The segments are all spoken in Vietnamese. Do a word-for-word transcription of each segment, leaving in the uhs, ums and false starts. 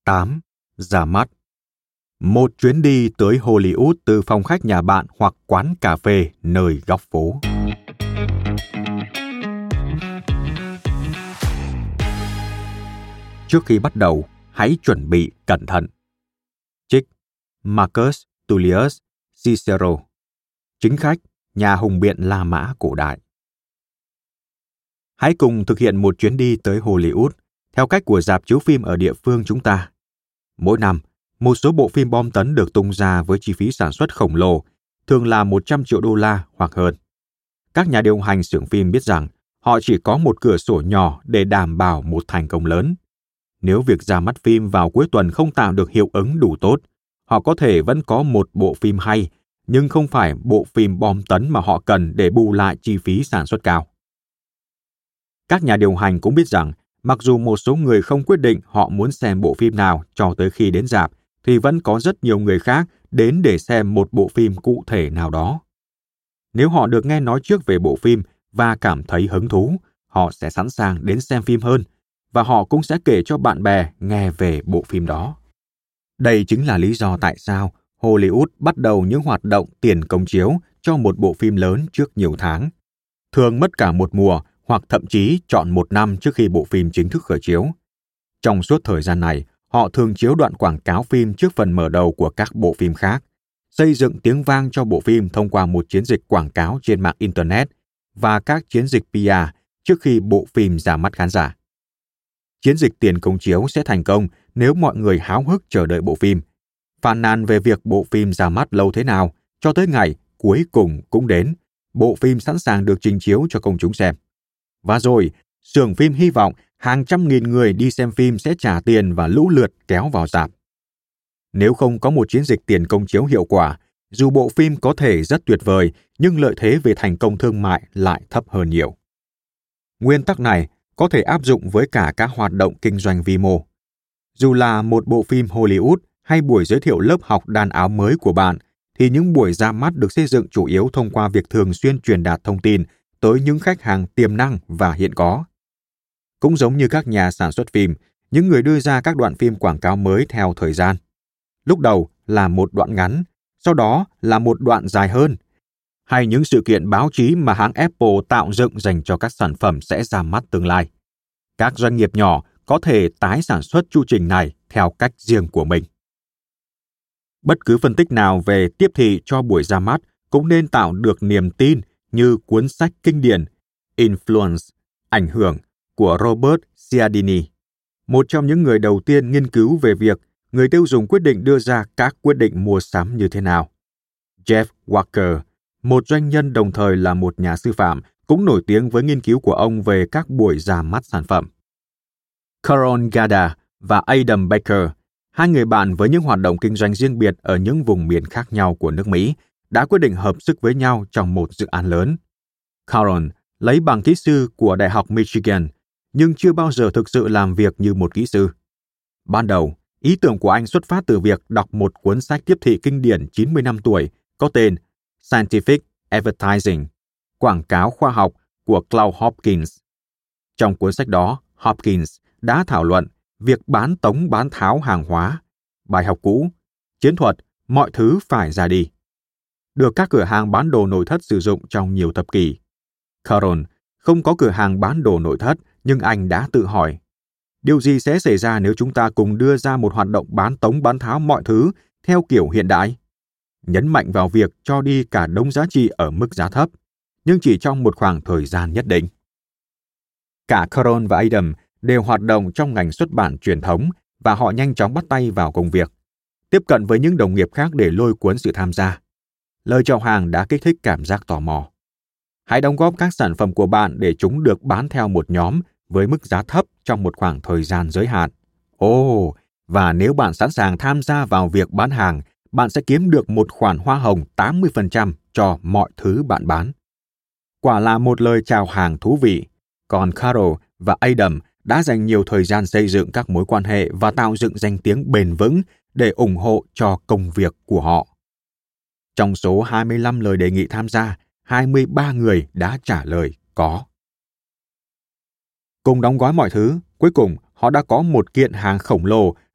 tám. Ra mắt. Một chuyến đi tới Hollywood từ phòng khách nhà bạn hoặc quán cà phê nơi góc phố. Trước khi bắt đầu, hãy chuẩn bị cẩn thận. Trích Marcus Tullius Cicero, chính khách, nhà hùng biện La Mã cổ đại. Hãy cùng thực hiện một chuyến đi tới Hollywood theo cách của rạp chiếu phim ở địa phương chúng ta. Mỗi năm, một số bộ phim bom tấn được tung ra với chi phí sản xuất khổng lồ, thường là một trăm triệu đô la hoặc hơn. Các nhà điều hành xưởng phim biết rằng họ chỉ có một cửa sổ nhỏ để đảm bảo một thành công lớn. Nếu việc ra mắt phim vào cuối tuần không tạo được hiệu ứng đủ tốt, họ có thể vẫn có một bộ phim hay, nhưng không phải bộ phim bom tấn mà họ cần để bù lại chi phí sản xuất cao. Các nhà điều hành cũng biết rằng, mặc dù một số người không quyết định họ muốn xem bộ phim nào cho tới khi đến rạp, thì vẫn có rất nhiều người khác đến để xem một bộ phim cụ thể nào đó. Nếu họ được nghe nói trước về bộ phim và cảm thấy hứng thú, họ sẽ sẵn sàng đến xem phim hơn, và họ cũng sẽ kể cho bạn bè nghe về bộ phim đó. Đây chính là lý do tại sao Hollywood bắt đầu những hoạt động tiền công chiếu cho một bộ phim lớn trước nhiều tháng, thường mất cả một mùa hoặc thậm chí chọn một năm trước khi bộ phim chính thức khởi chiếu. Trong suốt thời gian này, họ thường chiếu đoạn quảng cáo phim trước phần mở đầu của các bộ phim khác, xây dựng tiếng vang cho bộ phim thông qua một chiến dịch quảng cáo trên mạng Internet và các chiến dịch pê e trước khi bộ phim ra mắt khán giả. Chiến dịch tiền công chiếu sẽ thành công nếu mọi người háo hức chờ đợi bộ phim, phàn nàn về việc bộ phim ra mắt lâu thế nào, cho tới ngày cuối cùng cũng đến, bộ phim sẵn sàng được trình chiếu cho công chúng xem. Và rồi, xưởng phim hy vọng hàng trăm nghìn người đi xem phim sẽ trả tiền và lũ lượt kéo vào rạp. Nếu không có một chiến dịch tiền công chiếu hiệu quả, dù bộ phim có thể rất tuyệt vời, nhưng lợi thế về thành công thương mại lại thấp hơn nhiều. Nguyên tắc này có thể áp dụng với cả các hoạt động kinh doanh vi mô. Dù là một bộ phim Hollywood hay buổi giới thiệu lớp học đan áo mới của bạn, thì những buổi ra mắt được xây dựng chủ yếu thông qua việc thường xuyên truyền đạt thông tin tới những khách hàng tiềm năng và hiện có. Cũng giống như các nhà sản xuất phim, những người đưa ra các đoạn phim quảng cáo mới theo thời gian. Lúc đầu là một đoạn ngắn, sau đó là một đoạn dài hơn, hay những sự kiện báo chí mà hãng Apple tạo dựng dành cho các sản phẩm sẽ ra mắt tương lai. Các doanh nghiệp nhỏ có thể tái sản xuất chu trình này theo cách riêng của mình. Bất cứ phân tích nào về tiếp thị cho buổi ra mắt cũng nên tạo được niềm tin như cuốn sách kinh điển Influence, ảnh hưởng của Robert Cialdini, một trong những người đầu tiên nghiên cứu về việc người tiêu dùng quyết định đưa ra các quyết định mua sắm như thế nào. Jeff Walker, một doanh nhân đồng thời là một nhà sư phạm, cũng nổi tiếng với nghiên cứu của ông về các buổi ra mắt sản phẩm. Carol Gada và Adam Baker, hai người bạn với những hoạt động kinh doanh riêng biệt ở những vùng miền khác nhau của nước Mỹ, đã quyết định hợp sức với nhau trong một dự án lớn. Carol lấy bằng kỹ sư của Đại học Michigan, nhưng chưa bao giờ thực sự làm việc như một kỹ sư. Ban đầu, ý tưởng của anh xuất phát từ việc đọc một cuốn sách tiếp thị kinh điển chín mươi năm tuổi có tên Scientific Advertising, quảng cáo khoa học của Claude Hopkins. Trong cuốn sách đó, Hopkins đã thảo luận việc bán tống bán tháo hàng hóa, bài học cũ, chiến thuật, mọi thứ phải ra đi, được các cửa hàng bán đồ nội thất sử dụng trong nhiều thập kỷ. Carol không có cửa hàng bán đồ nội thất, nhưng anh đã tự hỏi, điều gì sẽ xảy ra nếu chúng ta cùng đưa ra một hoạt động bán tống bán tháo mọi thứ theo kiểu hiện đại? Nhấn mạnh vào việc cho đi cả đống giá trị ở mức giá thấp, nhưng chỉ trong một khoảng thời gian nhất định. Cả Carol và Adam đều hoạt động trong ngành xuất bản truyền thống và họ nhanh chóng bắt tay vào công việc, tiếp cận với những đồng nghiệp khác để lôi cuốn sự tham gia. Lời chào hàng đã kích thích cảm giác tò mò. Hãy đóng góp các sản phẩm của bạn để chúng được bán theo một nhóm với mức giá thấp trong một khoảng thời gian giới hạn. Ồ, oh, và nếu bạn sẵn sàng tham gia vào việc bán hàng, bạn sẽ kiếm được một khoản hoa hồng tám mươi phần trăm cho mọi thứ bạn bán. Quả là một lời chào hàng thú vị. Còn Carol và Adam đã dành nhiều thời gian xây dựng các mối quan hệ và tạo dựng danh tiếng bền vững để ủng hộ cho công việc của họ. Trong số hai mươi lăm lời đề nghị tham gia, hai mươi ba người đã trả lời có. Cùng đóng gói mọi thứ, cuối cùng họ đã có một kiện hàng khổng lồ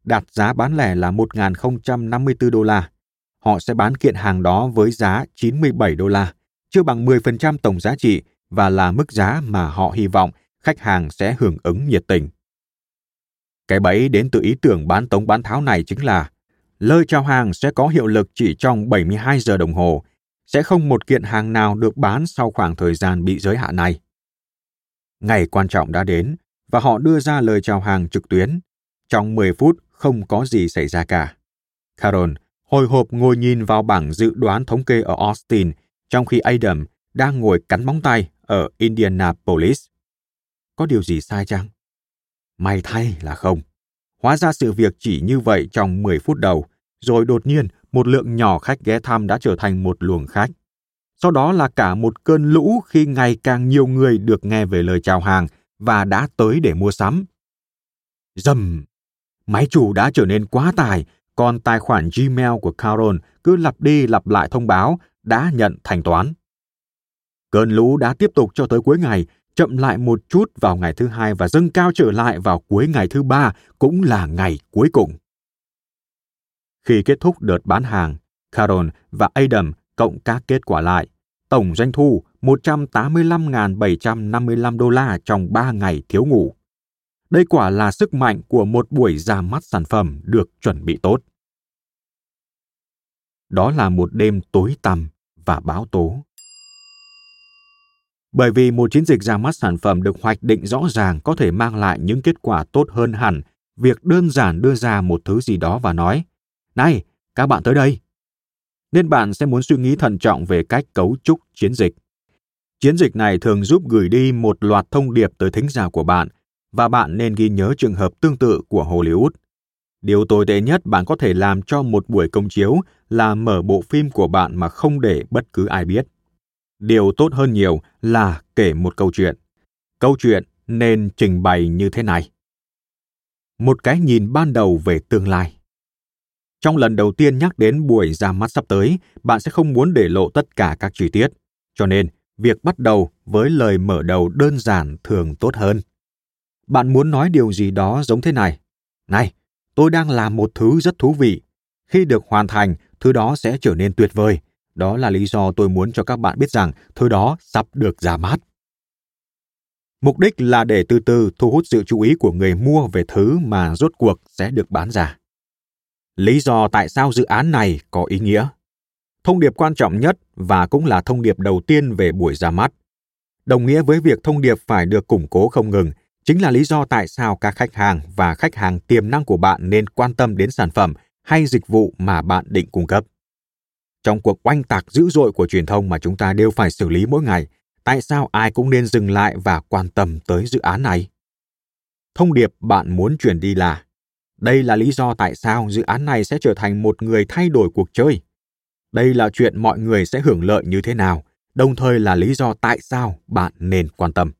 đạt giá bán lẻ là một nghìn không trăm năm mươi tư đô la. Họ sẽ bán kiện hàng đó với giá chín mươi bảy đô la, chưa bằng mười phần trăm tổng giá trị và là mức giá mà họ hy vọng khách hàng sẽ hưởng ứng nhiệt tình. Cái bẫy đến từ ý tưởng bán tống bán tháo này chính là lời chào hàng sẽ có hiệu lực chỉ trong bảy mươi hai giờ đồng hồ, sẽ không một kiện hàng nào được bán sau khoảng thời gian bị giới hạn này. Ngày quan trọng đã đến và họ đưa ra lời chào hàng trực tuyến. Trong mười phút không có gì xảy ra cả. Carol hồi hộp ngồi nhìn vào bảng dự đoán thống kê ở Austin, trong khi Adam đang ngồi cắn móng tay ở Indianapolis. Có điều gì sai chăng? May thay là không. Hóa ra sự việc chỉ như vậy trong mười phút đầu, rồi đột nhiên một lượng nhỏ khách ghé thăm đã trở thành một luồng khách. Sau đó là cả một cơn lũ khi ngày càng nhiều người được nghe về lời chào hàng và đã tới để mua sắm. Rầm! Máy chủ đã trở nên quá tải, còn tài khoản Gmail của Carol cứ lặp đi lặp lại thông báo đã nhận thanh toán. Cơn lũ đã tiếp tục cho tới cuối ngày, chậm lại một chút vào ngày thứ hai và dâng cao trở lại vào cuối ngày thứ ba, cũng là ngày cuối cùng. Khi kết thúc đợt bán hàng, Carol và Adam cộng các kết quả lại, tổng doanh thu một trăm tám mươi lăm nghìn bảy trăm năm mươi lăm đô la trong ba ngày thiếu ngủ. Đây quả là sức mạnh của một buổi ra mắt sản phẩm được chuẩn bị tốt. Đó là một đêm tối tăm và bão tố. Bởi vì một chiến dịch ra mắt sản phẩm được hoạch định rõ ràng có thể mang lại những kết quả tốt hơn hẳn việc đơn giản đưa ra một thứ gì đó và nói, này, các bạn tới đây. Nên bạn sẽ muốn suy nghĩ thận trọng về cách cấu trúc chiến dịch. Chiến dịch này thường giúp gửi đi một loạt thông điệp tới thính giả của bạn, và bạn nên ghi nhớ trường hợp tương tự của Hollywood. Điều tồi tệ nhất bạn có thể làm cho một buổi công chiếu là mở bộ phim của bạn mà không để bất cứ ai biết. Điều tốt hơn nhiều là kể một câu chuyện. Câu chuyện nên trình bày như thế này. Một cái nhìn ban đầu về tương lai. Trong lần đầu tiên nhắc đến buổi ra mắt sắp tới, bạn sẽ không muốn để lộ tất cả các chi tiết. Cho nên, việc bắt đầu với lời mở đầu đơn giản thường tốt hơn. Bạn muốn nói điều gì đó giống thế này. Này, tôi đang làm một thứ rất thú vị. Khi được hoàn thành, thứ đó sẽ trở nên tuyệt vời. Đó là lý do tôi muốn cho các bạn biết rằng thứ đó sắp được ra mắt. Mục đích là để từ từ thu hút sự chú ý của người mua về thứ mà rốt cuộc sẽ được bán ra. Lý do tại sao dự án này có ý nghĩa. Thông điệp quan trọng nhất và cũng là thông điệp đầu tiên về buổi ra mắt. Đồng nghĩa với việc thông điệp phải được củng cố không ngừng, chính là lý do tại sao các khách hàng và khách hàng tiềm năng của bạn nên quan tâm đến sản phẩm hay dịch vụ mà bạn định cung cấp. Trong cuộc oanh tạc dữ dội của truyền thông mà chúng ta đều phải xử lý mỗi ngày, tại sao ai cũng nên dừng lại và quan tâm tới dự án này? Thông điệp bạn muốn truyền đi là, đây là lý do tại sao dự án này sẽ trở thành một người thay đổi cuộc chơi. Đây là chuyện mọi người sẽ hưởng lợi như thế nào, đồng thời là lý do tại sao bạn nên quan tâm.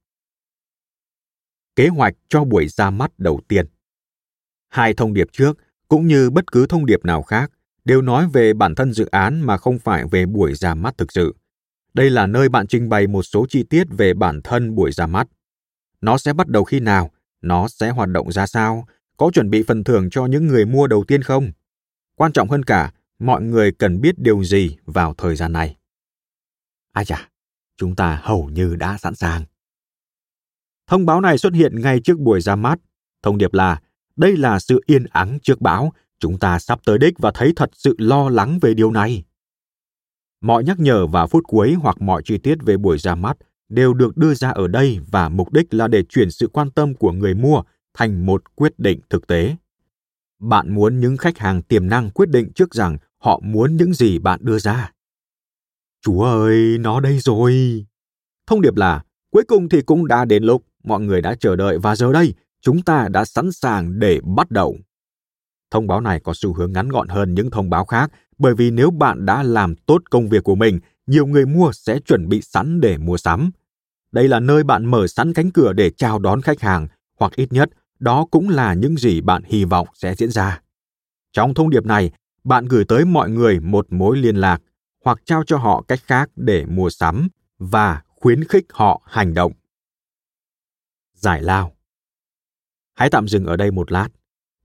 Kế hoạch cho buổi ra mắt đầu tiên. Hai thông điệp trước, cũng như bất cứ thông điệp nào khác, đều nói về bản thân dự án mà không phải về buổi ra mắt thực sự. Đây là nơi bạn trình bày một số chi tiết về bản thân buổi ra mắt. Nó sẽ bắt đầu khi nào? Nó sẽ hoạt động ra sao? Có chuẩn bị phần thưởng cho những người mua đầu tiên không? Quan trọng hơn cả, mọi người cần biết điều gì vào thời gian này? Ai chà, chúng ta hầu như đã sẵn sàng. Thông báo này xuất hiện ngay trước buổi ra mắt. Thông điệp là, đây là sự yên ắng trước bão, chúng ta sắp tới đích và thấy thật sự lo lắng về điều này. Mọi nhắc nhở vào phút cuối hoặc mọi chi tiết về buổi ra mắt đều được đưa ra ở đây và mục đích là để chuyển sự quan tâm của người mua thành một quyết định thực tế. Bạn muốn những khách hàng tiềm năng quyết định trước rằng họ muốn những gì bạn đưa ra. Chúa ơi, nó đây rồi! Thông điệp là, cuối cùng thì cũng đã đến lúc mọi người đã chờ đợi và giờ đây, chúng ta đã sẵn sàng để bắt đầu. Thông báo này có xu hướng ngắn gọn hơn những thông báo khác, bởi vì nếu bạn đã làm tốt công việc của mình, nhiều người mua sẽ chuẩn bị sẵn để mua sắm. Đây là nơi bạn mở sẵn cánh cửa để chào đón khách hàng, hoặc ít nhất, đó cũng là những gì bạn hy vọng sẽ diễn ra. Trong thông điệp này, bạn gửi tới mọi người một mối liên lạc, hoặc trao cho họ cách khác để mua sắm, và khuyến khích họ hành động. Giải lao. Hãy tạm dừng ở đây một lát.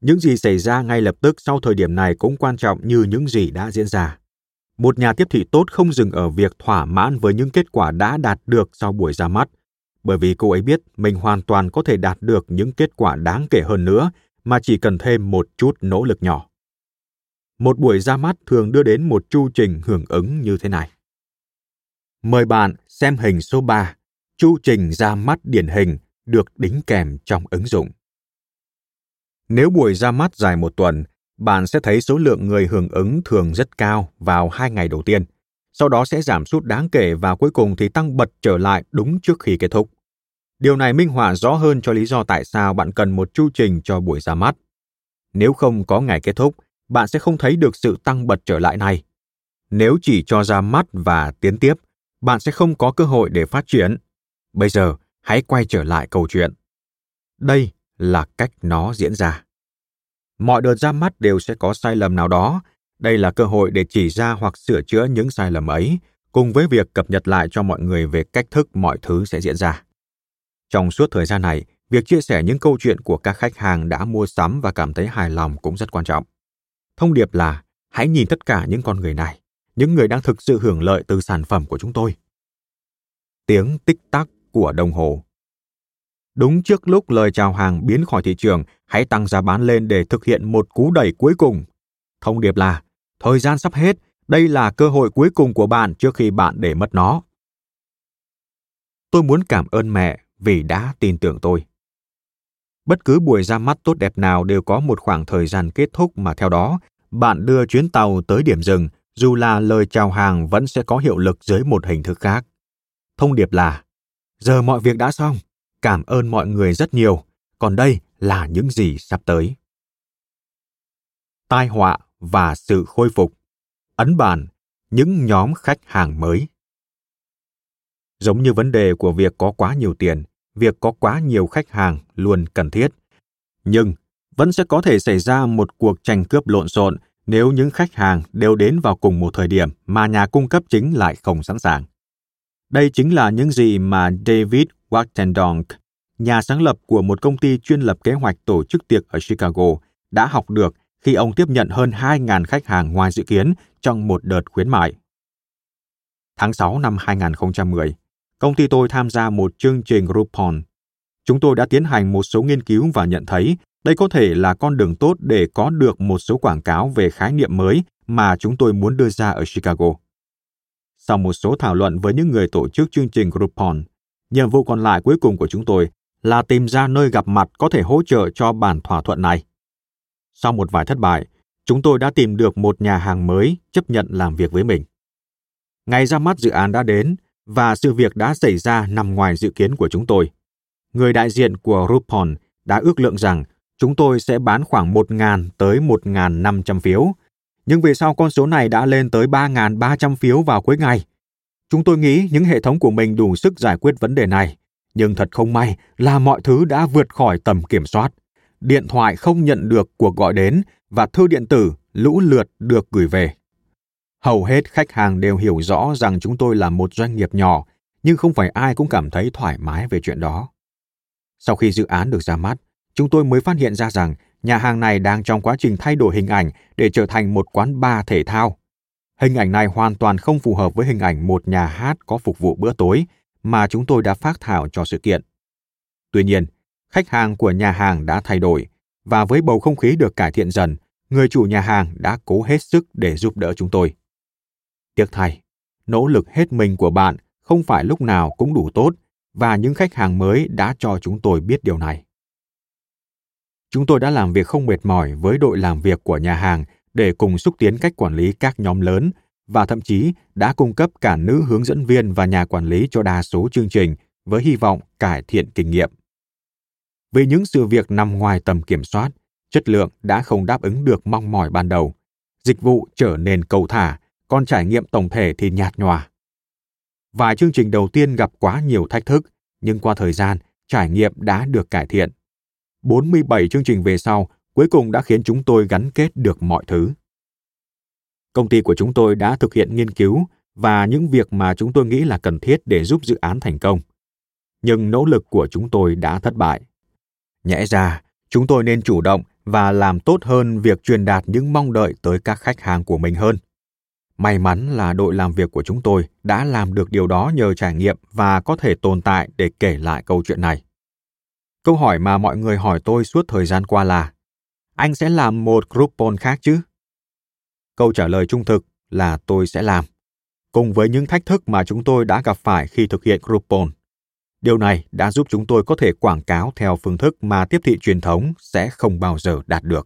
Những gì xảy ra ngay lập tức sau thời điểm này cũng quan trọng như những gì đã diễn ra. Một nhà tiếp thị tốt không dừng ở việc thỏa mãn với những kết quả đã đạt được sau buổi ra mắt, bởi vì cô ấy biết mình hoàn toàn có thể đạt được những kết quả đáng kể hơn nữa mà chỉ cần thêm một chút nỗ lực nhỏ. Một buổi ra mắt thường đưa đến một chu trình hưởng ứng như thế này. Mời bạn xem hình số ba, chu trình ra mắt điển hình được đính kèm trong ứng dụng. Nếu buổi ra mắt dài một tuần, bạn sẽ thấy số lượng người hưởng ứng thường rất cao vào hai ngày đầu tiên, sau đó sẽ giảm sút đáng kể và cuối cùng thì tăng bật trở lại đúng trước khi kết thúc. Điều này minh họa rõ hơn cho lý do tại sao bạn cần một chu trình cho buổi ra mắt. Nếu không có ngày kết thúc, bạn sẽ không thấy được sự tăng bật trở lại này. Nếu chỉ cho ra mắt và tiến tiếp, bạn sẽ không có cơ hội để phát triển. Bây giờ, hãy quay trở lại câu chuyện. Đây là cách nó diễn ra. Mọi đợt ra mắt đều sẽ có sai lầm nào đó. Đây là cơ hội để chỉ ra hoặc sửa chữa những sai lầm ấy, cùng với việc cập nhật lại cho mọi người về cách thức mọi thứ sẽ diễn ra. Trong suốt thời gian này, việc chia sẻ những câu chuyện của các khách hàng đã mua sắm và cảm thấy hài lòng cũng rất quan trọng. Thông điệp là hãy nhìn tất cả những con người này, những người đang thực sự hưởng lợi từ sản phẩm của chúng tôi. Tiếng tích tắc của đồng hồ. Đúng trước lúc lời chào hàng biến khỏi thị trường, hãy tăng giá bán lên để thực hiện một cú đẩy cuối cùng. Thông điệp là, thời gian sắp hết, đây là cơ hội cuối cùng của bạn trước khi bạn để mất nó. Tôi muốn cảm ơn mẹ vì đã tin tưởng tôi. Bất cứ buổi ra mắt tốt đẹp nào đều có một khoảng thời gian kết thúc mà theo đó, bạn đưa chuyến tàu tới điểm dừng, dù là lời chào hàng vẫn sẽ có hiệu lực dưới một hình thức khác. Thông điệp là, giờ mọi việc đã xong, cảm ơn mọi người rất nhiều, còn đây là những gì sắp tới. Tai họa và sự khôi phục. Ấn bản, những nhóm khách hàng mới. Giống như vấn đề của việc có quá nhiều tiền, việc có quá nhiều khách hàng luôn cần thiết. Nhưng vẫn sẽ có thể xảy ra một cuộc tranh cướp lộn xộn nếu những khách hàng đều đến vào cùng một thời điểm mà nhà cung cấp chính lại không sẵn sàng. Đây chính là những gì mà David Wachtendonk, nhà sáng lập của một công ty chuyên lập kế hoạch tổ chức tiệc ở Chicago, đã học được khi ông tiếp nhận hơn hai nghìn khách hàng ngoài dự kiến trong một đợt khuyến mại. Tháng sáu năm hai nghìn không trăm mười, công ty tôi tham gia một chương trình Groupon. Chúng tôi đã tiến hành một số nghiên cứu và nhận thấy đây có thể là con đường tốt để có được một số quảng cáo về khái niệm mới mà chúng tôi muốn đưa ra ở Chicago. Sau một số thảo luận với những người tổ chức chương trình Groupon, nhiệm vụ còn lại cuối cùng của chúng tôi là tìm ra nơi gặp mặt có thể hỗ trợ cho bản thỏa thuận này. Sau một vài thất bại, chúng tôi đã tìm được một nhà hàng mới chấp nhận làm việc với mình. Ngày ra mắt dự án đã đến và sự việc đã xảy ra nằm ngoài dự kiến của chúng tôi. Người đại diện của Groupon đã ước lượng rằng chúng tôi sẽ bán khoảng một nghìn tới một nghìn năm trăm phiếu, nhưng về sau con số này đã lên tới ba nghìn ba trăm phiếu vào cuối ngày. Chúng tôi nghĩ những hệ thống của mình đủ sức giải quyết vấn đề này, nhưng thật không may là mọi thứ đã vượt khỏi tầm kiểm soát. Điện thoại không nhận được cuộc gọi đến và thư điện tử lũ lượt được gửi về. Hầu hết khách hàng đều hiểu rõ rằng chúng tôi là một doanh nghiệp nhỏ, nhưng không phải ai cũng cảm thấy thoải mái về chuyện đó. Sau khi dự án được ra mắt, chúng tôi mới phát hiện ra rằng nhà hàng này đang trong quá trình thay đổi hình ảnh để trở thành một quán bar thể thao. Hình ảnh này hoàn toàn không phù hợp với hình ảnh một nhà hát có phục vụ bữa tối mà chúng tôi đã phác thảo cho sự kiện. Tuy nhiên, khách hàng của nhà hàng đã thay đổi, và với bầu không khí được cải thiện dần, người chủ nhà hàng đã cố hết sức để giúp đỡ chúng tôi. Tiếc thay, nỗ lực hết mình của bạn không phải lúc nào cũng đủ tốt, và những khách hàng mới đã cho chúng tôi biết điều này. Chúng tôi đã làm việc không mệt mỏi với đội làm việc của nhà hàng để cùng xúc tiến cách quản lý các nhóm lớn, và thậm chí đã cung cấp cả nữ hướng dẫn viên và nhà quản lý cho đa số chương trình với hy vọng cải thiện kinh nghiệm. Vì những sự việc nằm ngoài tầm kiểm soát, chất lượng đã không đáp ứng được mong mỏi ban đầu. Dịch vụ trở nên cầu thả, còn trải nghiệm tổng thể thì nhạt nhòa. Vài chương trình đầu tiên gặp quá nhiều thách thức, nhưng qua thời gian, trải nghiệm đã được cải thiện. bốn mươi bảy chương trình về sau, cuối cùng đã khiến chúng tôi gắn kết được mọi thứ. Công ty của chúng tôi đã thực hiện nghiên cứu và những việc mà chúng tôi nghĩ là cần thiết để giúp dự án thành công. Nhưng nỗ lực của chúng tôi đã thất bại. Nhẽ ra, chúng tôi nên chủ động và làm tốt hơn việc truyền đạt những mong đợi tới các khách hàng của mình hơn. May mắn là đội làm việc của chúng tôi đã làm được điều đó nhờ trải nghiệm và có thể tồn tại để kể lại câu chuyện này. Câu hỏi mà mọi người hỏi tôi suốt thời gian qua là: anh sẽ làm một Groupon khác chứ? Câu trả lời trung thực là tôi sẽ làm, cùng với những thách thức mà chúng tôi đã gặp phải khi thực hiện Groupon. Điều này đã giúp chúng tôi có thể quảng cáo theo phương thức mà tiếp thị truyền thống sẽ không bao giờ đạt được.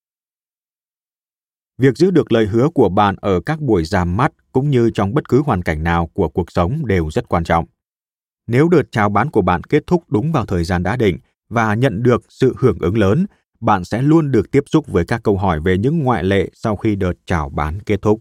Việc giữ được lời hứa của bạn ở các buổi ra mắt cũng như trong bất cứ hoàn cảnh nào của cuộc sống đều rất quan trọng. Nếu đợt chào bán của bạn kết thúc đúng vào thời gian đã định và nhận được sự hưởng ứng lớn, bạn sẽ luôn được tiếp xúc với các câu hỏi về những ngoại lệ sau khi đợt chào bán kết thúc.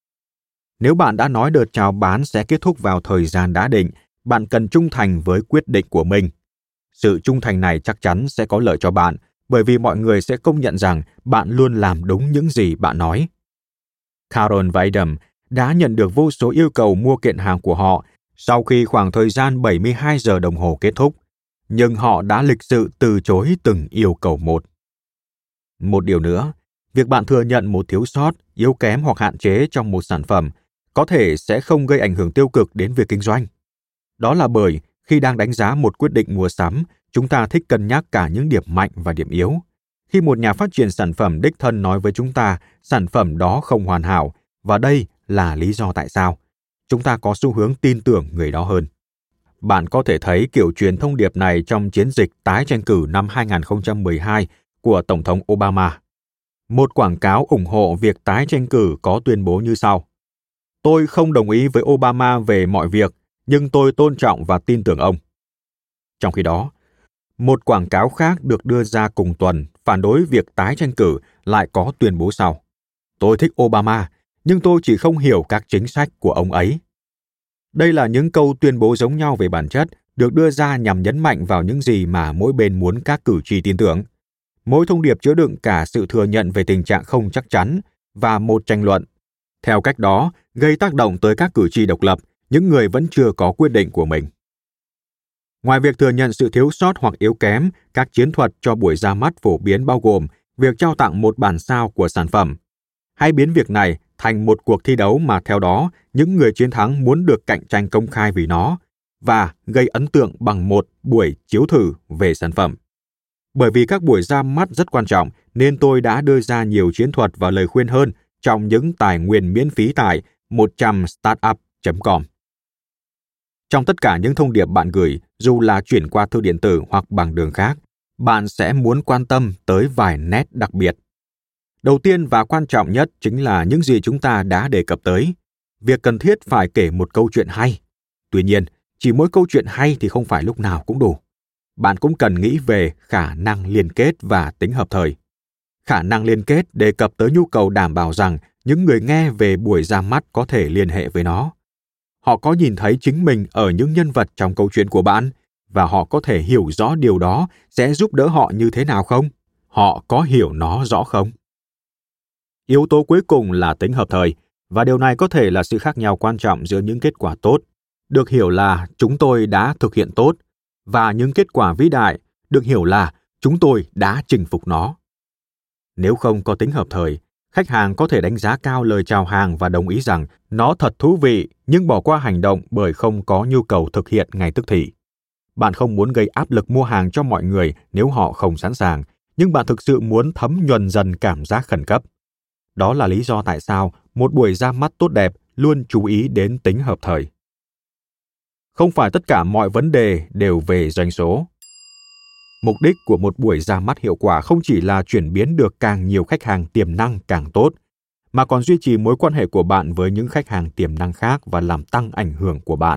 Nếu bạn đã nói đợt chào bán sẽ kết thúc vào thời gian đã định, bạn cần trung thành với quyết định của mình. Sự trung thành này chắc chắn sẽ có lợi cho bạn, bởi vì mọi người sẽ công nhận rằng bạn luôn làm đúng những gì bạn nói. Carol và Adam đã nhận được vô số yêu cầu mua kiện hàng của họ sau khi khoảng thời gian bảy mươi hai giờ đồng hồ kết thúc, nhưng họ đã lịch sự từ chối từng yêu cầu một. Một điều nữa, việc bạn thừa nhận một thiếu sót, yếu kém hoặc hạn chế trong một sản phẩm có thể sẽ không gây ảnh hưởng tiêu cực đến việc kinh doanh. Đó là bởi khi đang đánh giá một quyết định mua sắm, chúng ta thích cân nhắc cả những điểm mạnh và điểm yếu. Khi một nhà phát triển sản phẩm đích thân nói với chúng ta sản phẩm đó không hoàn hảo, và đây là lý do tại sao, chúng ta có xu hướng tin tưởng người đó hơn. Bạn có thể thấy kiểu truyền thông điệp này trong chiến dịch tái tranh cử năm hai không một hai của Tổng thống Obama. Một quảng cáo ủng hộ việc tái tranh cử có tuyên bố như sau: tôi không đồng ý với Obama về mọi việc, nhưng tôi tôn trọng và tin tưởng ông. Trong khi đó, một quảng cáo khác được đưa ra cùng tuần phản đối việc tái tranh cử lại có tuyên bố sau: tôi thích Obama, nhưng tôi chỉ không hiểu các chính sách của ông ấy. Đây là những câu tuyên bố giống nhau về bản chất, được đưa ra nhằm nhấn mạnh vào những gì mà mỗi bên muốn các cử tri tin tưởng. Mỗi thông điệp chứa đựng cả sự thừa nhận về tình trạng không chắc chắn và một tranh luận. Theo cách đó, gây tác động tới các cử tri độc lập, những người vẫn chưa có quyết định của mình. Ngoài việc thừa nhận sự thiếu sót hoặc yếu kém, các chiến thuật cho buổi ra mắt phổ biến bao gồm việc trao tặng một bản sao của sản phẩm. Hãy biến việc này thành một cuộc thi đấu mà theo đó những người chiến thắng muốn được cạnh tranh công khai vì nó và gây ấn tượng bằng một buổi chiếu thử về sản phẩm. Bởi vì các buổi ra mắt rất quan trọng nên tôi đã đưa ra nhiều chiến thuật và lời khuyên hơn trong những tài nguyên miễn phí tại một trăm startup chấm com. Trong tất cả những thông điệp bạn gửi, dù là chuyển qua thư điện tử hoặc bằng đường khác, bạn sẽ muốn quan tâm tới vài nét đặc biệt. Đầu tiên và quan trọng nhất chính là những gì chúng ta đã đề cập tới. Việc cần thiết phải kể một câu chuyện hay. Tuy nhiên, chỉ mỗi câu chuyện hay thì không phải lúc nào cũng đủ. Bạn cũng cần nghĩ về khả năng liên kết và tính hợp thời. Khả năng liên kết đề cập tới nhu cầu đảm bảo rằng những người nghe về buổi ra mắt có thể liên hệ với nó. Họ có nhìn thấy chính mình ở những nhân vật trong câu chuyện của bạn, và họ có thể hiểu rõ điều đó sẽ giúp đỡ họ như thế nào không? Họ có hiểu nó rõ không? Yếu tố cuối cùng là tính hợp thời, và điều này có thể là sự khác nhau quan trọng giữa những kết quả tốt, được hiểu là chúng tôi đã thực hiện tốt, và những kết quả vĩ đại, được hiểu là chúng tôi đã chinh phục nó. Nếu không có tính hợp thời, khách hàng có thể đánh giá cao lời chào hàng và đồng ý rằng nó thật thú vị, nhưng bỏ qua hành động bởi không có nhu cầu thực hiện ngay tức thì. Bạn không muốn gây áp lực mua hàng cho mọi người nếu họ không sẵn sàng, nhưng bạn thực sự muốn thấm nhuần dần cảm giác khẩn cấp. Đó là lý do tại sao một buổi ra mắt tốt đẹp luôn chú ý đến tính hợp thời. Không phải tất cả mọi vấn đề đều về doanh số. Mục đích của một buổi ra mắt hiệu quả không chỉ là chuyển biến được càng nhiều khách hàng tiềm năng càng tốt, mà còn duy trì mối quan hệ của bạn với những khách hàng tiềm năng khác và làm tăng ảnh hưởng của bạn.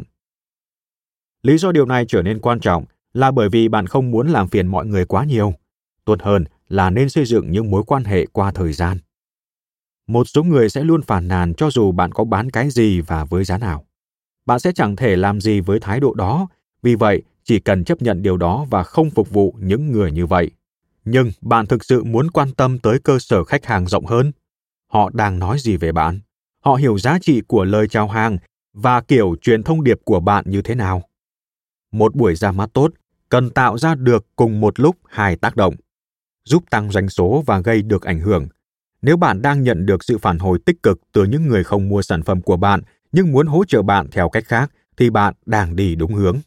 Lý do điều này trở nên quan trọng là bởi vì bạn không muốn làm phiền mọi người quá nhiều. Tốt hơn là nên xây dựng những mối quan hệ qua thời gian. Một số người sẽ luôn phàn nàn cho dù bạn có bán cái gì và với giá nào. Bạn sẽ chẳng thể làm gì với thái độ đó, vì vậy chỉ cần chấp nhận điều đó và không phục vụ những người như vậy. Nhưng bạn thực sự muốn quan tâm tới cơ sở khách hàng rộng hơn. Họ đang nói gì về bạn? Họ hiểu giá trị của lời chào hàng và kiểu truyền thông điệp của bạn như thế nào? Một buổi ra mắt tốt cần tạo ra được cùng một lúc hai tác động. giúp tăng doanh số và gây được ảnh hưởng. Nếu bạn đang nhận được sự phản hồi tích cực từ những người không mua sản phẩm của bạn nhưng muốn hỗ trợ bạn theo cách khác, thì bạn đang đi đúng hướng.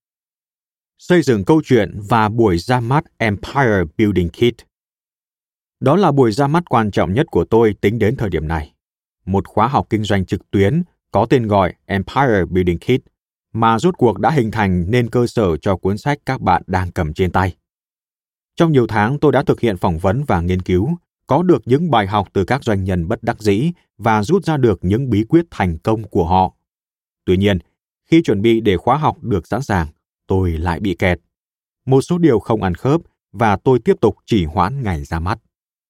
Xây dựng câu chuyện và buổi ra mắt Empire Building Kit. Đó là buổi ra mắt quan trọng nhất của tôi tính đến thời điểm này. Một khóa học kinh doanh trực tuyến có tên gọi Empire Building Kit mà rốt cuộc đã hình thành nên cơ sở cho cuốn sách các bạn đang cầm trên tay. Trong nhiều tháng tôi đã thực hiện phỏng vấn và nghiên cứu, có được những bài học từ các doanh nhân bất đắc dĩ và rút ra được những bí quyết thành công của họ. Tuy nhiên, khi chuẩn bị để khóa học được sẵn sàng, tôi lại bị kẹt. Một số điều không ăn khớp và tôi tiếp tục trì hoãn ngày ra mắt.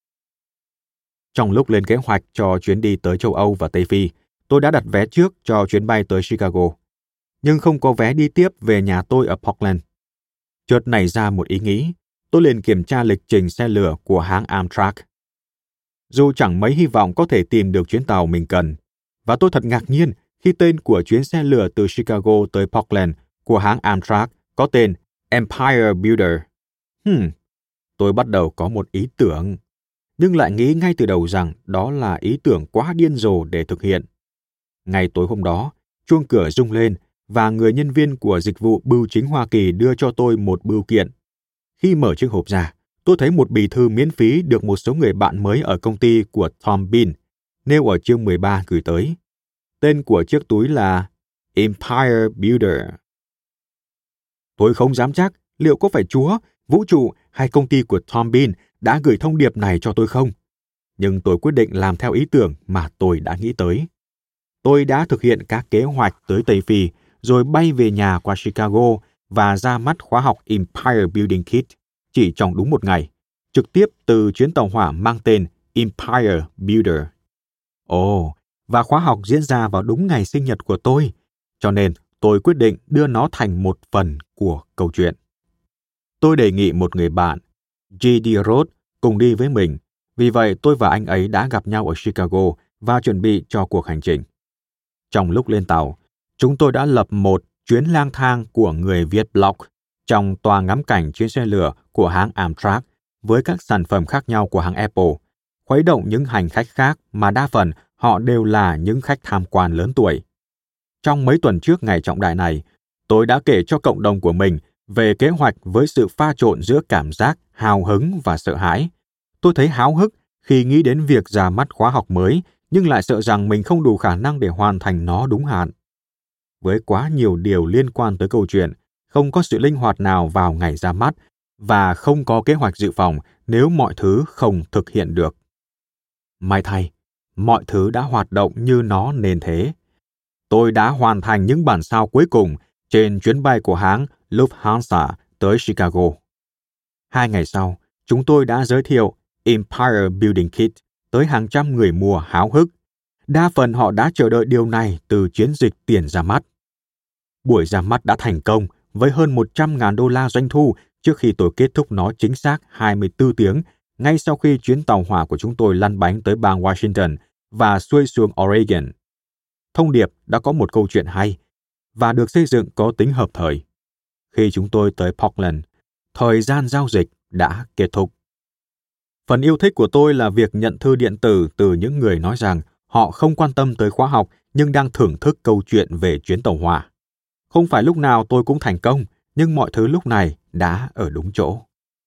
Trong lúc lên kế hoạch cho chuyến đi tới châu Âu và Tây Phi, tôi đã đặt vé trước cho chuyến bay tới Chicago, nhưng không có vé đi tiếp về nhà tôi ở Portland. Chợt nảy ra một ý nghĩ, tôi liền kiểm tra lịch trình xe lửa của hãng Amtrak. Dù chẳng mấy hy vọng có thể tìm được chuyến tàu mình cần, và tôi thật ngạc nhiên khi tên của chuyến xe lửa từ Chicago tới Portland của hãng Amtrak có tên Empire Builder. Hmm, tôi bắt đầu có một ý tưởng, nhưng lại nghĩ ngay từ đầu rằng đó là ý tưởng quá điên rồ để thực hiện. Ngay tối hôm đó, chuông cửa rung lên và người nhân viên của dịch vụ bưu chính Hoa Kỳ đưa cho tôi một bưu kiện. Khi mở chiếc hộp ra, tôi thấy một bì thư miễn phí được một số người bạn mới ở công ty của Tom Bean nêu ở chương mười ba gửi tới. Tên của chiếc túi là Empire Builder. Tôi không dám chắc liệu có phải Chúa, vũ trụ hay công ty của Tom Bean đã gửi thông điệp này cho tôi không. Nhưng tôi quyết định làm theo ý tưởng mà tôi đã nghĩ tới. Tôi đã thực hiện các kế hoạch tới Tây Phi, rồi bay về nhà qua Chicago và ra mắt khóa học Empire Building Kit chỉ trong đúng một ngày, trực tiếp từ chuyến tàu hỏa mang tên Empire Builder. Ồ, oh, và khóa học diễn ra vào đúng ngày sinh nhật của tôi, cho nên tôi quyết định đưa nó thành một phần của câu chuyện. Tôi đề nghị một người bạn, giê đê Roth, cùng đi với mình, vì vậy tôi và anh ấy đã gặp nhau ở Chicago và chuẩn bị cho cuộc hành trình. Trong lúc lên tàu, chúng tôi đã lập một chuyến lang thang của người viết blog trong tòa ngắm cảnh chuyến xe lửa của hãng Amtrak với các sản phẩm khác nhau của hãng Apple, khuấy động những hành khách khác mà đa phần họ đều là những khách tham quan lớn tuổi. Trong mấy tuần trước ngày trọng đại này, tôi đã kể cho cộng đồng của mình về kế hoạch với sự pha trộn giữa cảm giác hào hứng và sợ hãi. Tôi thấy háo hức khi nghĩ đến việc ra mắt khóa học mới, nhưng lại sợ rằng mình không đủ khả năng để hoàn thành nó đúng hạn. Với quá nhiều điều liên quan tới câu chuyện, không có sự linh hoạt nào vào ngày ra mắt và không có kế hoạch dự phòng nếu mọi thứ không thực hiện được. May thay, mọi thứ đã hoạt động như nó nên thế. Tôi đã hoàn thành những bản sao cuối cùng trên chuyến bay của hãng Lufthansa tới Chicago. Hai ngày sau, chúng tôi đã giới thiệu Empire Building Kit tới hàng trăm người mua háo hức. Đa phần họ đã chờ đợi điều này từ chiến dịch tiền ra mắt. Buổi ra mắt đã thành công với hơn một trăm nghìn đô la doanh thu trước khi tôi kết thúc nó chính xác hai mươi tư tiếng, ngay sau khi chuyến tàu hỏa của chúng tôi lăn bánh tới bang Washington và xuôi xuống Oregon. Thông điệp đã có một câu chuyện hay và được xây dựng có tính hợp thời. Khi chúng tôi tới Portland, thời gian giao dịch đã kết thúc. Phần yêu thích của tôi là việc nhận thư điện tử từ những người nói rằng họ không quan tâm tới khóa học nhưng đang thưởng thức câu chuyện về chuyến tàu hỏa. Không phải lúc nào tôi cũng thành công, nhưng mọi thứ lúc này đã ở đúng chỗ.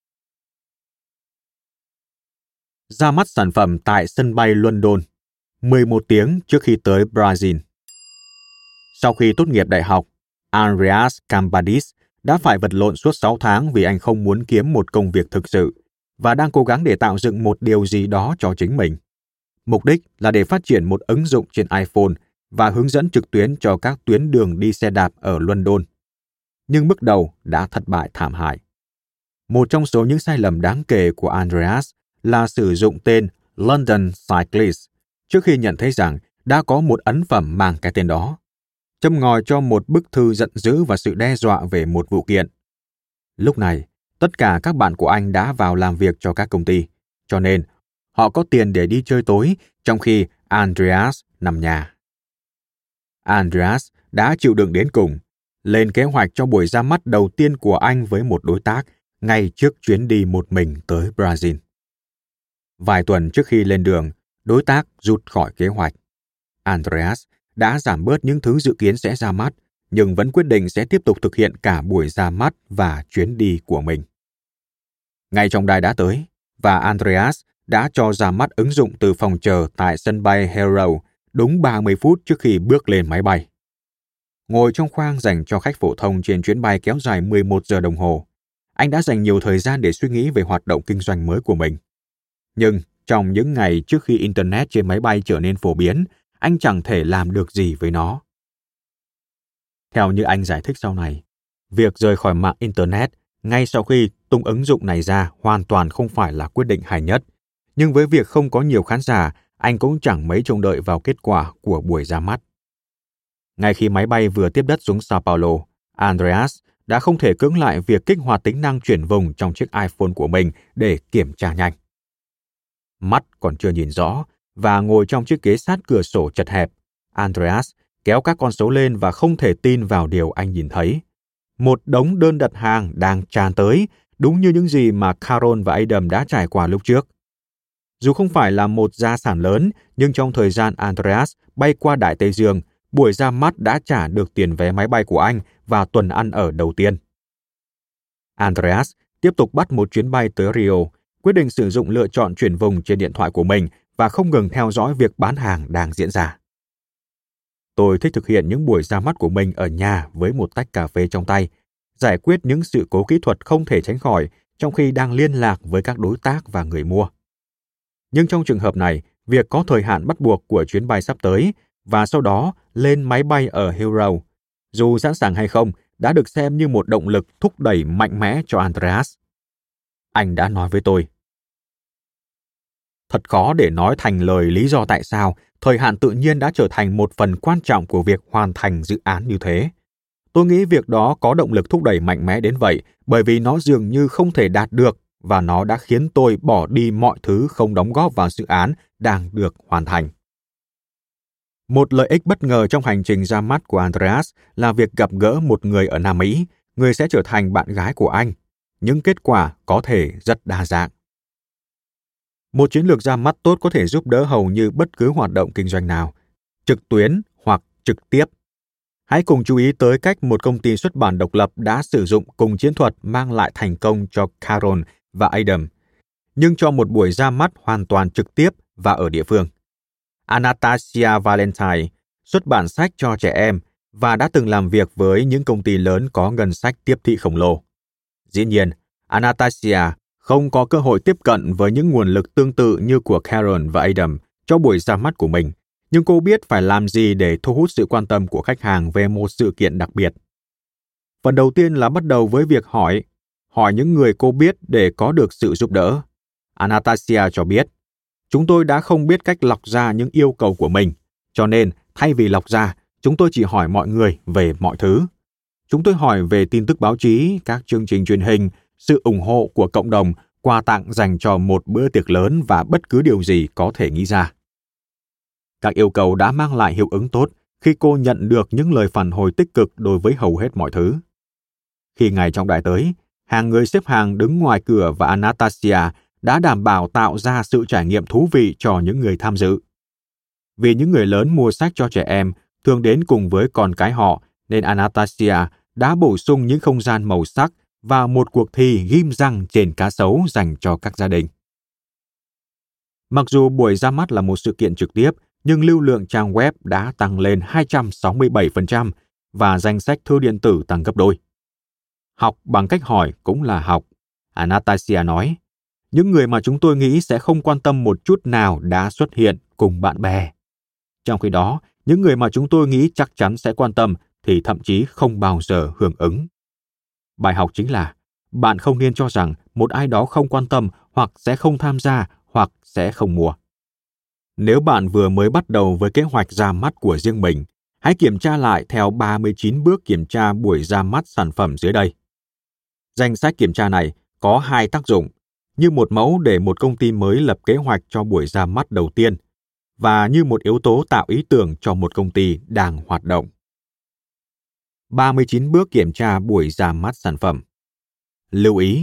Ra mắt sản phẩm tại sân bay London, mười một tiếng trước khi tới Brazil. Sau khi tốt nghiệp đại học, Andreas Cambadis đã phải vật lộn suốt sáu tháng vì anh không muốn kiếm một công việc thực sự và đang cố gắng để tạo dựng một điều gì đó cho chính mình. Mục đích là để phát triển một ứng dụng trên iPhone và hướng dẫn trực tuyến cho các tuyến đường đi xe đạp ở London. Nhưng bước đầu đã thất bại thảm hại. Một trong số những sai lầm đáng kể của Andreas là sử dụng tên London Cyclist trước khi nhận thấy rằng đã có một ấn phẩm mang cái tên đó, châm ngòi cho một bức thư giận dữ và sự đe dọa về một vụ kiện. Lúc này, tất cả các bạn của anh đã vào làm việc cho các công ty, cho nên họ có tiền để đi chơi tối, trong khi Andreas nằm nhà. Andreas đã chịu đựng đến cùng, lên kế hoạch cho buổi ra mắt đầu tiên của anh với một đối tác ngay trước chuyến đi một mình tới Brazil. Vài tuần trước khi lên đường, đối tác rút khỏi kế hoạch. Andreas đã giảm bớt những thứ dự kiến sẽ ra mắt, nhưng vẫn quyết định sẽ tiếp tục thực hiện cả buổi ra mắt và chuyến đi của mình. Ngay trong đài đã tới, và Andreas đã cho ra mắt ứng dụng từ phòng chờ tại sân bay Heathrow đúng ba mươi phút trước khi bước lên máy bay. Ngồi trong khoang dành cho khách phổ thông trên chuyến bay kéo dài mười một giờ đồng hồ, anh đã dành nhiều thời gian để suy nghĩ về hoạt động kinh doanh mới của mình. Nhưng trong những ngày trước khi Internet trên máy bay trở nên phổ biến, anh chẳng thể làm được gì với nó. Theo như anh giải thích sau này, việc rời khỏi mạng Internet ngay sau khi tung ứng dụng này ra hoàn toàn không phải là quyết định hay nhất. Nhưng với việc không có nhiều khán giả, anh cũng chẳng mấy trông đợi vào kết quả của buổi ra mắt. Ngay khi máy bay vừa tiếp đất xuống Sao Paulo, Andreas đã không thể cưỡng lại việc kích hoạt tính năng chuyển vùng trong chiếc iPhone của mình để kiểm tra nhanh. Mắt còn chưa nhìn rõ, và ngồi trong chiếc ghế sát cửa sổ chật hẹp, Andreas kéo các con số lên và không thể tin vào điều anh nhìn thấy. Một đống đơn đặt hàng đang tràn tới, đúng như những gì mà Carol và Adam đã trải qua lúc trước. Dù không phải là một gia sản lớn, nhưng trong thời gian Andreas bay qua Đại Tây Dương, buổi ra mắt đã trả được tiền vé máy bay của anh và tuần ăn ở đầu tiên. Andreas tiếp tục bắt một chuyến bay tới Rio, quyết định sử dụng lựa chọn chuyển vùng trên điện thoại của mình và không ngừng theo dõi việc bán hàng đang diễn ra. Tôi thích thực hiện những buổi ra mắt của mình ở nhà với một tách cà phê trong tay, giải quyết những sự cố kỹ thuật không thể tránh khỏi trong khi đang liên lạc với các đối tác và người mua. Nhưng trong trường hợp này, việc có thời hạn bắt buộc của chuyến bay sắp tới và sau đó lên máy bay ở Heathrow, dù sẵn sàng hay không, đã được xem như một động lực thúc đẩy mạnh mẽ cho Andreas. Anh đã nói với tôi: Thật khó để nói thành lời lý do tại sao thời hạn tự nhiên đã trở thành một phần quan trọng của việc hoàn thành dự án như thế. Tôi nghĩ việc đó có động lực thúc đẩy mạnh mẽ đến vậy bởi vì nó dường như không thể đạt được và nó đã khiến tôi bỏ đi mọi thứ không đóng góp vào dự án đang được hoàn thành. Một lợi ích bất ngờ trong hành trình ra mắt của Andreas là việc gặp gỡ một người ở Nam Mỹ, người sẽ trở thành bạn gái của anh. Những kết quả có thể rất đa dạng. Một chiến lược ra mắt tốt có thể giúp đỡ hầu như bất cứ hoạt động kinh doanh nào, trực tuyến hoặc trực tiếp. Hãy cùng chú ý tới cách một công ty xuất bản độc lập đã sử dụng cùng chiến thuật mang lại thành công cho Carol và Adam, nhưng cho một buổi ra mắt hoàn toàn trực tiếp và ở địa phương. Anastasia Valentine xuất bản sách cho trẻ em và đã từng làm việc với những công ty lớn có ngân sách tiếp thị khổng lồ. Dĩ nhiên, Anastasia không có cơ hội tiếp cận với những nguồn lực tương tự như của Carol và Adam cho buổi ra mắt của mình, nhưng cô biết phải làm gì để thu hút sự quan tâm của khách hàng về một sự kiện đặc biệt. Phần đầu tiên là bắt đầu với việc hỏi, hỏi những người cô biết để có được sự giúp đỡ. Anastasia cho biết, chúng tôi đã không biết cách lọc ra những yêu cầu của mình, cho nên thay vì lọc ra, chúng tôi chỉ hỏi mọi người về mọi thứ. Chúng tôi hỏi về tin tức báo chí, các chương trình truyền hình, sự ủng hộ của cộng đồng, quà tặng dành cho một bữa tiệc lớn và bất cứ điều gì có thể nghĩ ra. Các yêu cầu đã mang lại hiệu ứng tốt khi cô nhận được những lời phản hồi tích cực đối với hầu hết mọi thứ. Khi ngày trọng đại tới, hàng người xếp hàng đứng ngoài cửa và Anastasia đã đảm bảo tạo ra sự trải nghiệm thú vị cho những người tham dự. Vì những người lớn mua sách cho trẻ em thường đến cùng với con cái họ, nên Anastasia đã bổ sung những không gian màu sắc và một cuộc thi ghim răng trên cá sấu dành cho các gia đình. Mặc dù buổi ra mắt là một sự kiện trực tiếp, nhưng lưu lượng trang web đã tăng lên hai trăm sáu mươi bảy phần trăm và danh sách thư điện tử tăng gấp đôi. Học bằng cách hỏi cũng là học. Anastasia nói, những người mà chúng tôi nghĩ sẽ không quan tâm một chút nào đã xuất hiện cùng bạn bè. Trong khi đó, những người mà chúng tôi nghĩ chắc chắn sẽ quan tâm thì thậm chí không bao giờ hưởng ứng. Bài học chính là, bạn không nên cho rằng một ai đó không quan tâm hoặc sẽ không tham gia hoặc sẽ không mua. Nếu bạn vừa mới bắt đầu với kế hoạch ra mắt của riêng mình, hãy kiểm tra lại theo ba mươi chín bước kiểm tra buổi ra mắt sản phẩm dưới đây. Danh sách kiểm tra này có hai tác dụng, như một mẫu để một công ty mới lập kế hoạch cho buổi ra mắt đầu tiên, và như một yếu tố tạo ý tưởng cho một công ty đang hoạt động. ba mươi chín bước kiểm tra buổi ra mắt sản phẩm. Lưu ý,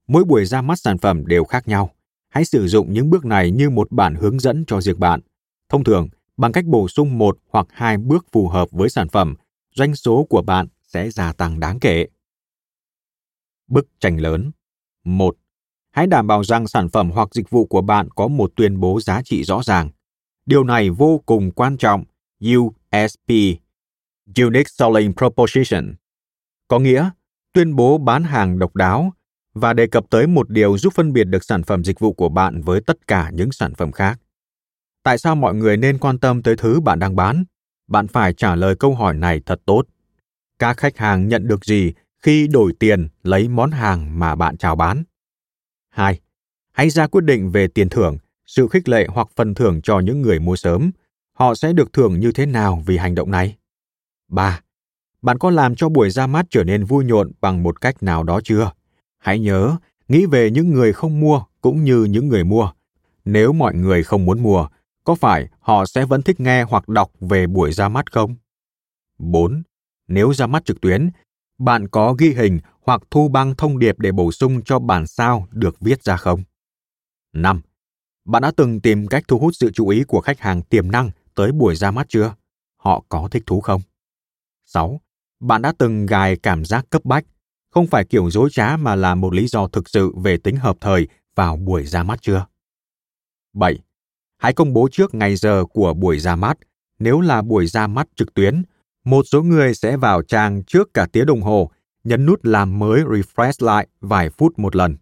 Mỗi buổi ra mắt sản phẩm đều khác nhau. Hãy sử dụng những bước này như một bản hướng dẫn cho riêng bạn. Thông thường, bằng cách bổ sung một hoặc hai bước phù hợp với sản phẩm, doanh số của bạn sẽ gia tăng đáng kể. Bức tranh lớn. một. Hãy đảm bảo rằng sản phẩm hoặc dịch vụ của bạn có một tuyên bố giá trị rõ ràng. Điều này vô cùng quan trọng, U S P, Unique Selling Proposition, có nghĩa tuyên bố bán hàng độc đáo và đề cập tới một điều giúp phân biệt được sản phẩm dịch vụ của bạn với tất cả những sản phẩm khác. Tại sao mọi người nên quan tâm tới thứ bạn đang bán? Bạn phải trả lời câu hỏi này thật tốt. Các khách hàng nhận được gì khi đổi tiền lấy món hàng mà bạn chào bán? hai. Hãy ra quyết định về tiền thưởng, sự khích lệ hoặc phần thưởng cho những người mua sớm. Họ sẽ được thưởng như thế nào vì hành động này? ba. Bạn có làm cho buổi ra mắt trở nên vui nhộn bằng một cách nào đó chưa? Hãy nhớ, nghĩ về những người không mua cũng như những người mua. Nếu mọi người không muốn mua, có phải họ sẽ vẫn thích nghe hoặc đọc về buổi ra mắt không? bốn. Nếu ra mắt trực tuyến, bạn có ghi hình hoặc thu băng thông điệp để bổ sung cho bản sao được viết ra không? năm. Bạn đã từng tìm cách thu hút sự chú ý của khách hàng tiềm năng tới buổi ra mắt chưa? Họ có thích thú không? sáu. Bạn đã từng gài cảm giác cấp bách, không phải kiểu dối trá mà là một lý do thực sự về tính hợp thời vào buổi ra mắt chưa? bảy. Hãy công bố trước ngày giờ của buổi ra mắt. Nếu là buổi ra mắt trực tuyến, một số người sẽ vào trang trước cả tiếng đồng hồ, nhấn nút làm mới refresh lại vài phút một lần.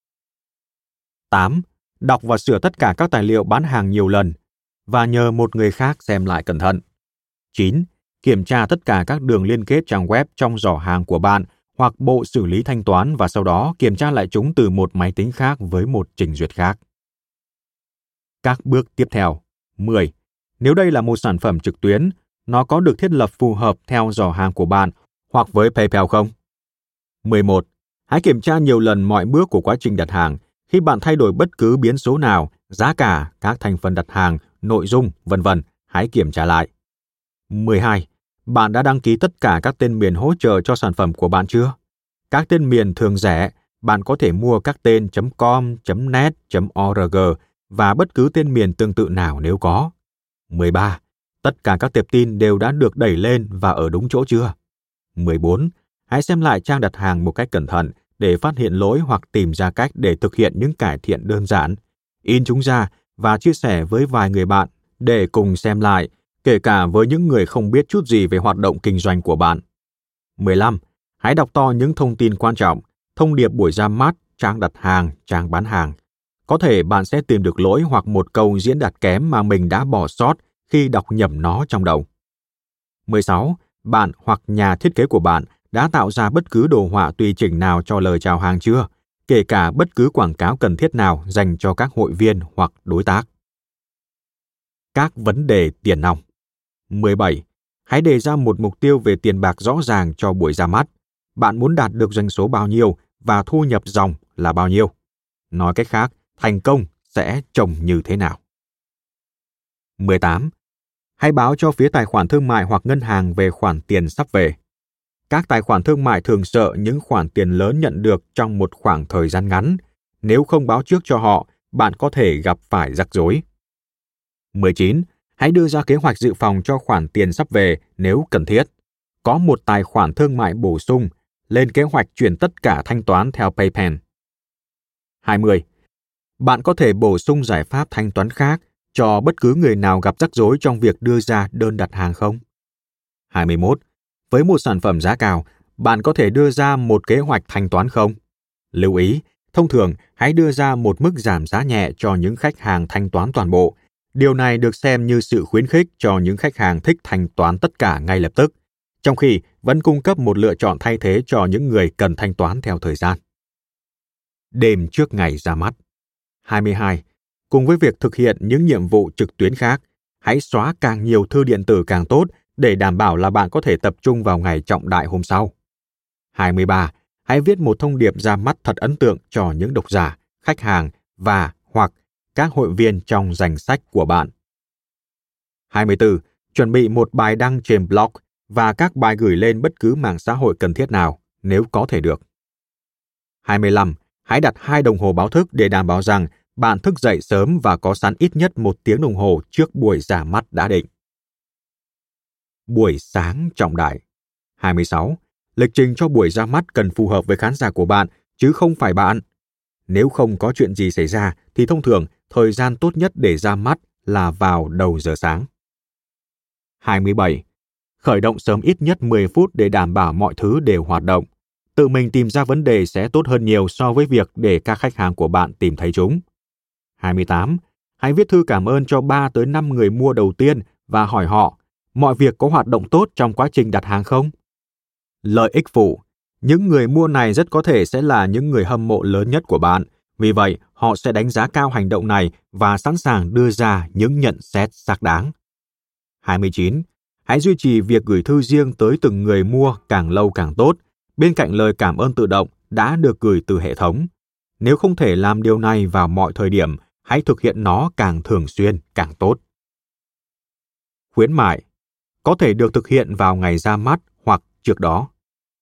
tám. Đọc và sửa tất cả các tài liệu bán hàng nhiều lần và nhờ một người khác xem lại cẩn thận. chín. Kiểm tra tất cả các đường liên kết trang web trong giỏ hàng của bạn hoặc bộ xử lý thanh toán và sau đó kiểm tra lại chúng từ một máy tính khác với một trình duyệt khác. Các bước tiếp theo. mười. Nếu đây là một sản phẩm trực tuyến, nó có được thiết lập phù hợp theo giỏ hàng của bạn hoặc với PayPal không? mười một. Hãy kiểm tra nhiều lần mọi bước của quá trình đặt hàng. Khi bạn thay đổi bất cứ biến số nào, giá cả, các thành phần đặt hàng, nội dung, vân vân, hãy kiểm tra lại. mười hai. Bạn đã đăng ký tất cả các tên miền hỗ trợ cho sản phẩm của bạn chưa? Các tên miền thường rẻ, bạn có thể mua các tên .com, .net, .org và bất cứ tên miền tương tự nào nếu có. mười ba. Tất cả các tệp tin đều đã được đẩy lên và ở đúng chỗ chưa? mười bốn. Hãy xem lại trang đặt hàng một cách cẩn thận để phát hiện lỗi hoặc tìm ra cách để thực hiện những cải thiện đơn giản. In chúng ra và chia sẻ với vài người bạn để cùng xem lại, kể cả với những người không biết chút gì về hoạt động kinh doanh của bạn. mười lăm. Hãy đọc to những thông tin quan trọng, thông điệp buổi ra mắt, trang đặt hàng, trang bán hàng. Có thể bạn sẽ tìm được lỗi hoặc một câu diễn đạt kém mà mình đã bỏ sót khi đọc nhầm nó trong đầu. mười sáu. Bạn hoặc nhà thiết kế của bạn đã tạo ra bất cứ đồ họa tùy chỉnh nào cho lời chào hàng chưa, kể cả bất cứ quảng cáo cần thiết nào dành cho các hội viên hoặc đối tác. Các vấn đề tiền nong. mười bảy. Hãy đề ra một mục tiêu về tiền bạc rõ ràng cho buổi ra mắt. Bạn muốn đạt được doanh số bao nhiêu và thu nhập dòng là bao nhiêu? Nói cách khác, thành công sẽ trông như thế nào? mười tám. Hãy báo cho phía tài khoản thương mại hoặc ngân hàng về khoản tiền sắp về. Các tài khoản thương mại thường sợ những khoản tiền lớn nhận được trong một khoảng thời gian ngắn. Nếu không báo trước cho họ, bạn có thể gặp phải rắc rối. mười chín. Hãy đưa ra kế hoạch dự phòng cho khoản tiền sắp về nếu cần thiết. Có một tài khoản thương mại bổ sung, lên kế hoạch chuyển tất cả thanh toán theo PayPal. hai mươi. Bạn có thể bổ sung giải pháp thanh toán khác cho bất cứ người nào gặp rắc rối trong việc đưa ra đơn đặt hàng không? hai mươi mốt. Với một sản phẩm giá cao, bạn có thể đưa ra một kế hoạch thanh toán không? Lưu ý, thông thường hãy đưa ra một mức giảm giá nhẹ cho những khách hàng thanh toán toàn bộ. Điều này được xem như sự khuyến khích cho những khách hàng thích thanh toán tất cả ngay lập tức, trong khi vẫn cung cấp một lựa chọn thay thế cho những người cần thanh toán theo thời gian. Đêm trước ngày ra mắt. hai mươi hai. Cùng với việc thực hiện những nhiệm vụ trực tuyến khác, hãy xóa càng nhiều thư điện tử càng tốt để đảm bảo là bạn có thể tập trung vào ngày trọng đại hôm sau. hai mươi ba. Hãy viết một thông điệp ra mắt thật ấn tượng cho những độc giả, khách hàng và hoặc các hội viên trong danh sách của bạn. hai mươi tư. Chuẩn bị một bài đăng trên blog và các bài gửi lên bất cứ mạng xã hội cần thiết nào, nếu có thể được. hai mươi lăm. Hãy đặt hai đồng hồ báo thức để đảm bảo rằng bạn thức dậy sớm và có sẵn ít nhất một tiếng đồng hồ trước buổi ra mắt đã định. Buổi sáng trọng đại. hai mươi sáu. Lịch trình cho buổi ra mắt cần phù hợp với khán giả của bạn, chứ không phải bạn. Nếu không có chuyện gì xảy ra, thì thông thường thời gian tốt nhất để ra mắt là vào đầu giờ sáng. hai mươi bảy. Khởi động sớm ít nhất mười phút để đảm bảo mọi thứ đều hoạt động. Tự mình tìm ra vấn đề sẽ tốt hơn nhiều so với việc để các khách hàng của bạn tìm thấy chúng. hai mươi tám. Hãy viết thư cảm ơn cho ba tới năm người mua đầu tiên và hỏi họ, mọi việc có hoạt động tốt trong quá trình đặt hàng không? Lợi ích phụ. Những người mua này rất có thể sẽ là những người hâm mộ lớn nhất của bạn, vì vậy họ sẽ đánh giá cao hành động này và sẵn sàng đưa ra những nhận xét xác đáng. hai mươi chín. Hãy duy trì việc gửi thư riêng tới từng người mua càng lâu càng tốt, bên cạnh lời cảm ơn tự động đã được gửi từ hệ thống. Nếu không thể làm điều này vào mọi thời điểm, hãy thực hiện nó càng thường xuyên càng tốt. Khuyến mại. Có thể được thực hiện vào ngày ra mắt hoặc trước đó.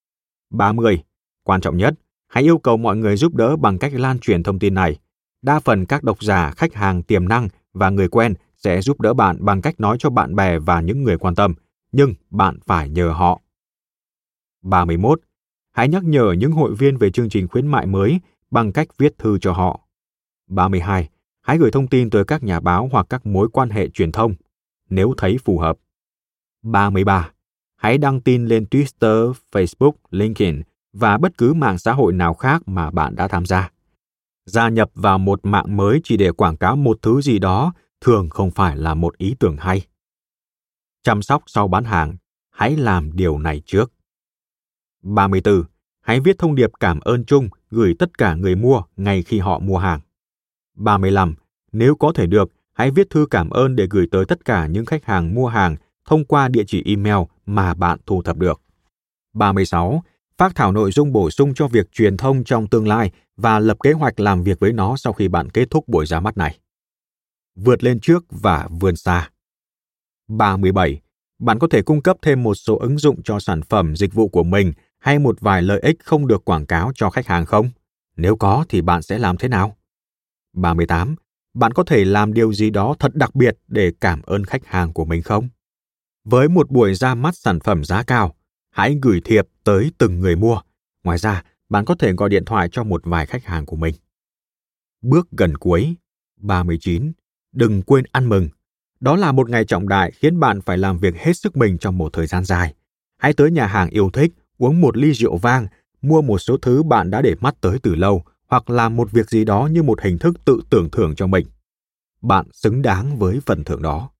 ba mươi. Quan trọng nhất, hãy yêu cầu mọi người giúp đỡ bằng cách lan truyền thông tin này. Đa phần các độc giả, khách hàng tiềm năng và người quen sẽ giúp đỡ bạn bằng cách nói cho bạn bè và những người quan tâm, nhưng bạn phải nhờ họ. ba mươi mốt. Hãy nhắc nhở những hội viên về chương trình khuyến mại mới bằng cách viết thư cho họ. ba mươi hai. Hãy gửi thông tin tới các nhà báo hoặc các mối quan hệ truyền thông, nếu thấy phù hợp. ba mươi ba. Hãy đăng tin lên Twitter, Facebook, LinkedIn và bất cứ mạng xã hội nào khác mà bạn đã tham gia. Gia nhập vào một mạng mới chỉ để quảng cáo một thứ gì đó thường không phải là một ý tưởng hay. Chăm sóc sau bán hàng, hãy làm điều này trước. ba mươi tư. Hãy viết thông điệp cảm ơn chung gửi tất cả người mua ngay khi họ mua hàng. ba mươi lăm. Nếu có thể được, hãy viết thư cảm ơn để gửi tới tất cả những khách hàng mua hàng thông qua địa chỉ email mà bạn thu thập được. ba mươi sáu. Phác thảo nội dung bổ sung cho việc truyền thông trong tương lai và lập kế hoạch làm việc với nó sau khi bạn kết thúc buổi ra mắt này. Vượt lên trước và vươn xa. ba mươi bảy. Bạn có thể cung cấp thêm một số ứng dụng cho sản phẩm, dịch vụ của mình hay một vài lợi ích không được quảng cáo cho khách hàng không? Nếu có thì bạn sẽ làm thế nào? ba mươi tám. Bạn có thể làm điều gì đó thật đặc biệt để cảm ơn khách hàng của mình không? Với một buổi ra mắt sản phẩm giá cao, hãy gửi thiệp tới từng người mua. Ngoài ra, bạn có thể gọi điện thoại cho một vài khách hàng của mình. Bước gần cuối. ba mươi chín. Đừng quên ăn mừng. Đó là một ngày trọng đại khiến bạn phải làm việc hết sức mình trong một thời gian dài. Hãy tới nhà hàng yêu thích, uống một ly rượu vang, mua một số thứ bạn đã để mắt tới từ lâu, hoặc làm một việc gì đó như một hình thức tự tưởng thưởng cho mình. Bạn xứng đáng với phần thưởng đó.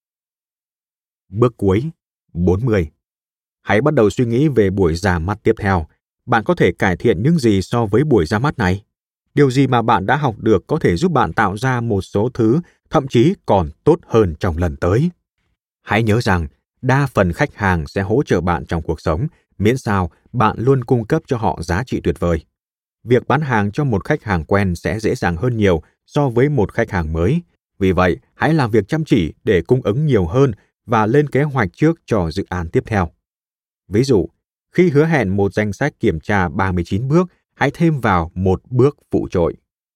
Bước cuối. bốn mươi. Hãy bắt đầu suy nghĩ về buổi ra mắt tiếp theo. Bạn có thể cải thiện những gì so với buổi ra mắt này? Điều gì mà bạn đã học được có thể giúp bạn tạo ra một số thứ thậm chí còn tốt hơn trong lần tới? Hãy nhớ rằng, đa phần khách hàng sẽ hỗ trợ bạn trong cuộc sống, miễn sao bạn luôn cung cấp cho họ giá trị tuyệt vời. Việc bán hàng cho một khách hàng quen sẽ dễ dàng hơn nhiều so với một khách hàng mới. Vì vậy, hãy làm việc chăm chỉ để cung ứng nhiều hơn và lên kế hoạch trước cho dự án tiếp theo. Ví dụ, khi hứa hẹn một danh sách kiểm tra ba mươi chín bước, hãy thêm vào một bước phụ trội.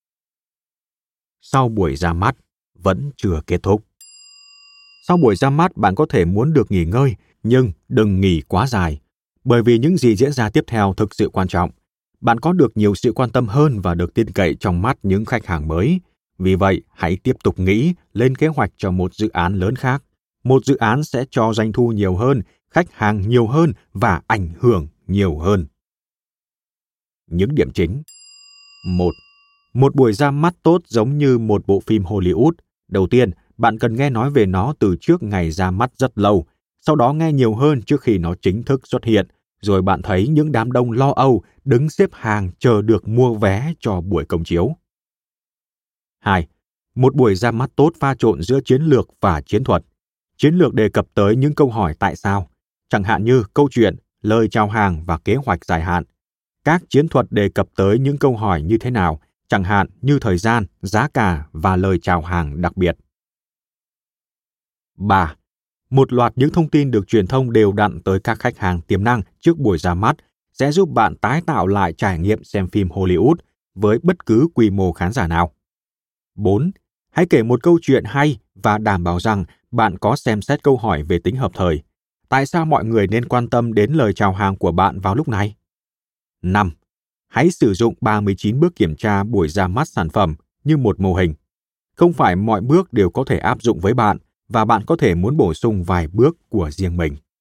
Sau buổi ra mắt, vẫn chưa kết thúc. Sau buổi ra mắt, bạn có thể muốn được nghỉ ngơi, nhưng đừng nghỉ quá dài, bởi vì những gì diễn ra tiếp theo thực sự quan trọng. Bạn có được nhiều sự quan tâm hơn và được tin cậy trong mắt những khách hàng mới. Vì vậy, hãy tiếp tục nghĩ, lên kế hoạch cho một dự án lớn khác. Một dự án sẽ cho doanh thu nhiều hơn, khách hàng nhiều hơn và ảnh hưởng nhiều hơn. Những điểm chính. một. Một buổi ra mắt tốt giống như một bộ phim Hollywood. Đầu tiên, bạn cần nghe nói về nó từ trước ngày ra mắt rất lâu, sau đó nghe nhiều hơn trước khi nó chính thức xuất hiện, rồi bạn thấy những đám đông lo âu đứng xếp hàng chờ được mua vé cho buổi công chiếu. hai. Một buổi ra mắt tốt pha trộn giữa chiến lược và chiến thuật. Chiến lược đề cập tới những câu hỏi tại sao, chẳng hạn như câu chuyện, lời chào hàng và kế hoạch dài hạn. Các chiến thuật đề cập tới những câu hỏi như thế nào, chẳng hạn như thời gian, giá cả và lời chào hàng đặc biệt. ba. Một loạt những thông tin được truyền thông đều đặn tới các khách hàng tiềm năng trước buổi ra mắt sẽ giúp bạn tái tạo lại trải nghiệm xem phim Hollywood, với bất cứ quy mô khán giả nào. bốn. Hãy kể một câu chuyện hay và đảm bảo rằng bạn có xem xét câu hỏi về tính hợp thời. Tại sao mọi người nên quan tâm đến lời chào hàng của bạn vào lúc này? năm. Hãy sử dụng ba mươi chín bước kiểm tra buổi ra mắt sản phẩm như một mô hình. Không phải mọi bước đều có thể áp dụng với bạn và bạn có thể muốn bổ sung vài bước của riêng mình.